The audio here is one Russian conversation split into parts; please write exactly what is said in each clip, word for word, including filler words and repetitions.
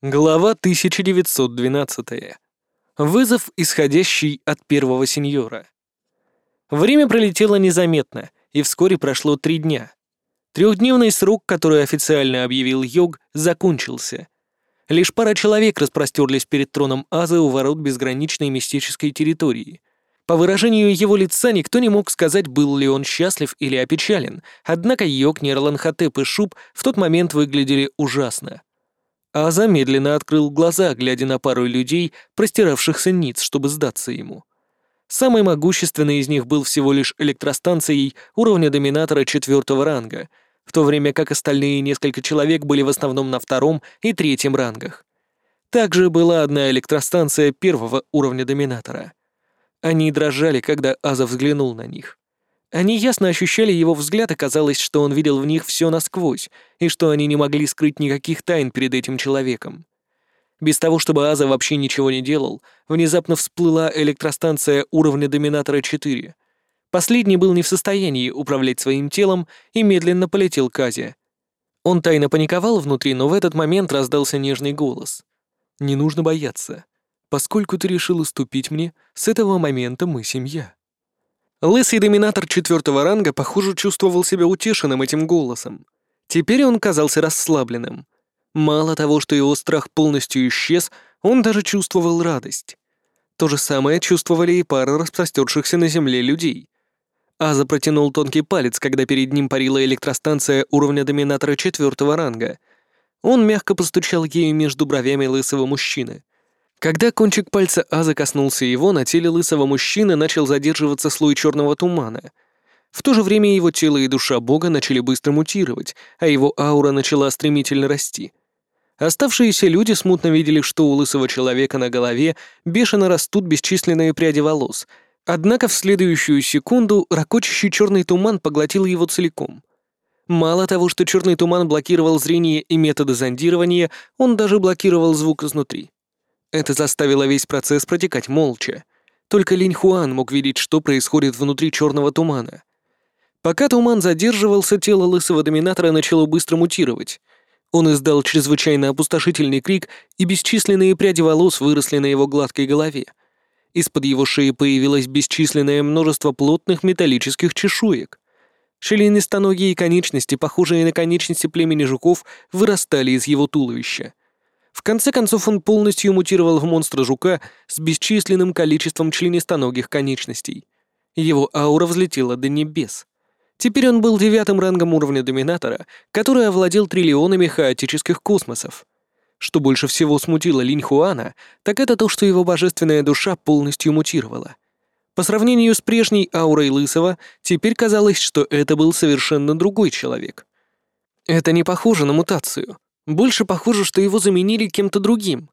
Глава тысяча девятьсот двенадцать. Вызов, исходящий от первого сеньора. Время пролетело незаметно, и вскоре прошло три дня. Трехдневный срок, который официально объявил Йог, закончился. Лишь пара человек распростерлись перед троном Азы у ворот безграничной мистической территории. По выражению его лица никто не мог сказать, был ли он счастлив или опечален, однако Йог, Нерланхотеп и Шуб в тот момент выглядели ужасно. Аза медленно открыл глаза, глядя на пару людей, простиравшихся ниц, чтобы сдаться ему. Самый могущественный из них был всего лишь электростанцией уровня доминатора четвертого ранга, в то время как остальные несколько человек были в основном на втором и третьем рангах. Также была одна электростанция первого уровня доминатора. Они дрожали, когда Аза взглянул на них. Они ясно ощущали его взгляд, и казалось, что он видел в них все насквозь, и что они не могли скрыть никаких тайн перед этим человеком. Без того, чтобы Аза вообще ничего не делал, внезапно всплыла электростанция уровня доминатора четыре. Последний был не в состоянии управлять своим телом и медленно полетел к Азе. Он тайно паниковал внутри, но в этот момент раздался нежный голос. «Не нужно бояться. Поскольку ты решил уступить мне, с этого момента мы семья». Лысый доминатор четвертого ранга, похоже, чувствовал себя утешенным этим голосом. Теперь он казался расслабленным. Мало того, что его страх полностью исчез, он даже чувствовал радость. То же самое чувствовали и пара распростершихся на земле людей. Аза протянул тонкий палец, когда перед ним парила электростанция уровня доминатора четвертого ранга. Он мягко постучал ею между бровями лысого мужчины. Когда кончик пальца Аза коснулся его, на теле лысого мужчины начал задерживаться слой черного тумана. В то же время его тело и душа бога начали быстро мутировать, а его аура начала стремительно расти. Оставшиеся люди смутно видели, что у лысого человека на голове бешено растут бесчисленные пряди волос, однако в следующую секунду ракочущий черный туман поглотил его целиком. Мало того, что черный туман блокировал зрение и методы зондирования, он даже блокировал звук изнутри. Это заставило весь процесс протекать молча. Только Линь Хуан мог видеть, что происходит внутри черного тумана. Пока туман задерживался, тело лысого доминатора начало быстро мутировать. Он издал чрезвычайно опустошительный крик, и бесчисленные пряди волос выросли на его гладкой голове. Из-под его шеи появилось бесчисленное множество плотных металлических чешуек. Членистоногие конечности, похожие на конечности племени жуков, вырастали из его туловища. В конце концов он полностью мутировал в монстра-жука с бесчисленным количеством членистоногих конечностей. Его аура взлетела до небес. Теперь он был девятым рангом уровня доминатора, который овладел триллионами хаотических космосов. Что больше всего смутило Линь Хуана, так это то, что его божественная душа полностью мутировала. По сравнению с прежней аурой Лысого, теперь казалось, что это был совершенно другой человек. Это не похоже на мутацию. Больше похоже, что его заменили кем-то другим.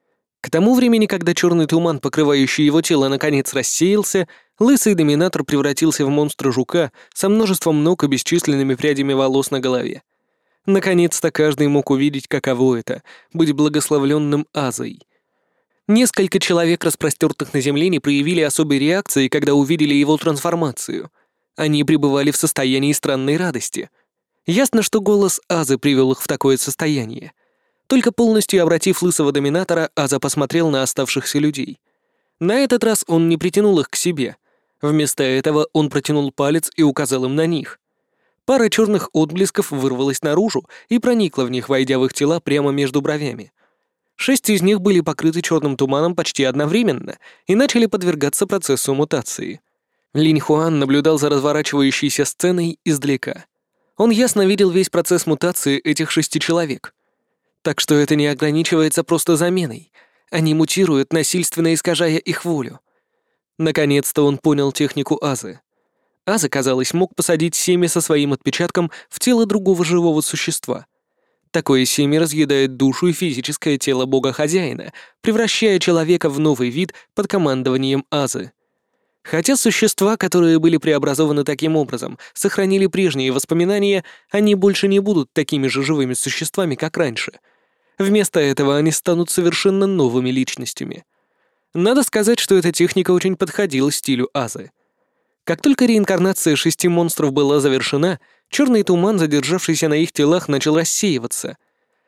К тому времени, когда черный туман, покрывающий его тело, наконец рассеялся, лысый доминатор превратился в монстра-жука со множеством ног и бесчисленными прядями волос на голове. Наконец-то каждый мог увидеть, каково это — быть благословленным Азой. Несколько человек, распростертых на земле, не проявили особой реакции, когда увидели его трансформацию. Они пребывали в состоянии странной радости. Ясно, что голос Азы привел их в такое состояние. Только полностью обратив лысого доминатора, Аза посмотрел на оставшихся людей. На этот раз он не притянул их к себе. Вместо этого он протянул палец и указал им на них. Пара черных отблесков вырвалась наружу и проникла в них, войдя в их тела прямо между бровями. Шесть из них были покрыты черным туманом почти одновременно и начали подвергаться процессу мутации. Линь Хуан наблюдал за разворачивающейся сценой издалека. Он ясно видел весь процесс мутации этих шести человек. Так что это не ограничивается просто заменой. Они мутируют, насильственно искажая их волю. Наконец-то он понял технику Азы. Аза, казалось, мог посадить семя со своим отпечатком в тело другого живого существа. Такое семя разъедает душу и физическое тело бога-хозяина, превращая человека в новый вид под командованием Азы. Хотя существа, которые были преобразованы таким образом, сохранили прежние воспоминания, они больше не будут такими же живыми существами, как раньше. Вместо этого они станут совершенно новыми личностями. Надо сказать, что эта техника очень подходила стилю Азы. Как только реинкарнация шести монстров была завершена, черный туман, задержавшийся на их телах, начал рассеиваться.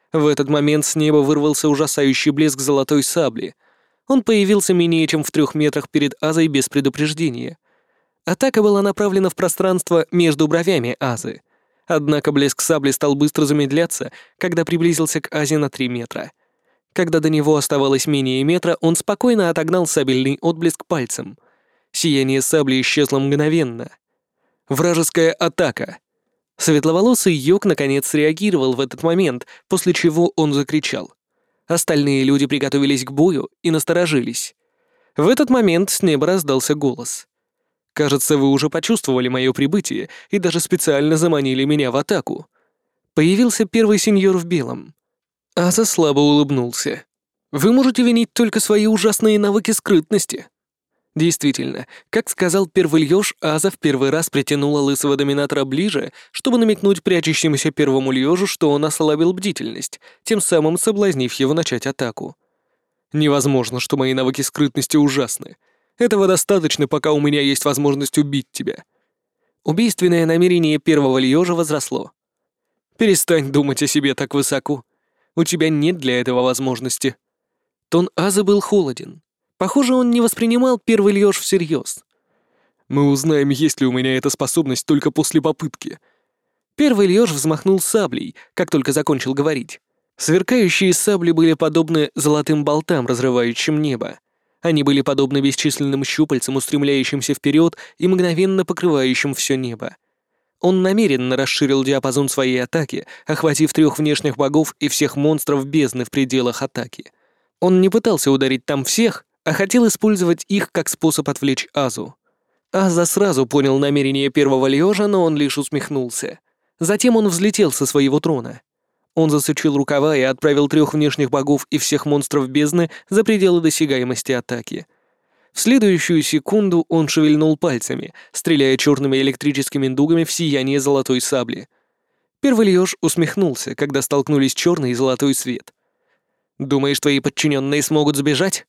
В этот момент с неба вырвался ужасающий блеск золотой сабли. Он появился менее чем в трех метрах перед Азой без предупреждения. Атака была направлена в пространство между бровями Азы. Однако блеск сабли стал быстро замедляться, когда приблизился к Азе на три метра. Когда до него оставалось менее метра, он спокойно отогнал сабельный отблеск пальцем. Сияние сабли исчезло мгновенно. Вражеская атака. Светловолосый Йог наконец среагировал в этот момент, после чего он закричал. Остальные люди приготовились к бою и насторожились. В этот момент с неба раздался голос. «Кажется, вы уже почувствовали мое прибытие и даже специально заманили меня в атаку». Появился первый сеньор в белом. Аза слабо улыбнулся. «Вы можете винить только свои ужасные навыки скрытности». Действительно, как сказал первый Льёж, Аза в первый раз притянула лысого доминатора ближе, чтобы намекнуть прячущемуся первому Льёжу, что он ослабил бдительность, тем самым соблазнив его начать атаку. «Невозможно, что мои навыки скрытности ужасны. Этого достаточно, пока у меня есть возможность убить тебя». Убийственное намерение первого Льёжа возросло. «Перестань думать о себе так высоко. У тебя нет для этого возможности». Тон Азы был холоден. Похоже, он не воспринимал первый Льёж всерьез. «Мы узнаем, есть ли у меня эта способность только после попытки». Первый Льёж взмахнул саблей, как только закончил говорить. Сверкающие сабли были подобны золотым болтам, разрывающим небо. Они были подобны бесчисленным щупальцам, устремляющимся вперед и мгновенно покрывающим все небо. Он намеренно расширил диапазон своей атаки, охватив трех внешних богов и всех монстров бездны в пределах атаки. Он не пытался ударить там всех, а хотел использовать их как способ отвлечь Азу. Аза сразу понял намерение первого Льёжа, но он лишь усмехнулся. Затем он взлетел со своего трона. Он засучил рукава и отправил трех внешних богов и всех монстров бездны за пределы досягаемости атаки. В следующую секунду он шевельнул пальцами, стреляя черными электрическими дугами в сияние золотой сабли. Первый Льёж усмехнулся, когда столкнулись черный и золотой свет. «Думаешь, твои подчиненные смогут сбежать?»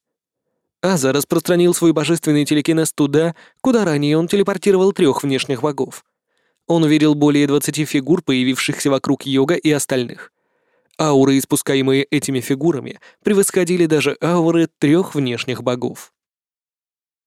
Аза распространил свой божественный телекинез туда, куда ранее он телепортировал трех внешних богов. Он увидел более двадцати фигур, появившихся вокруг Йога и остальных. Ауры, испускаемые этими фигурами, превосходили даже ауры трех внешних богов.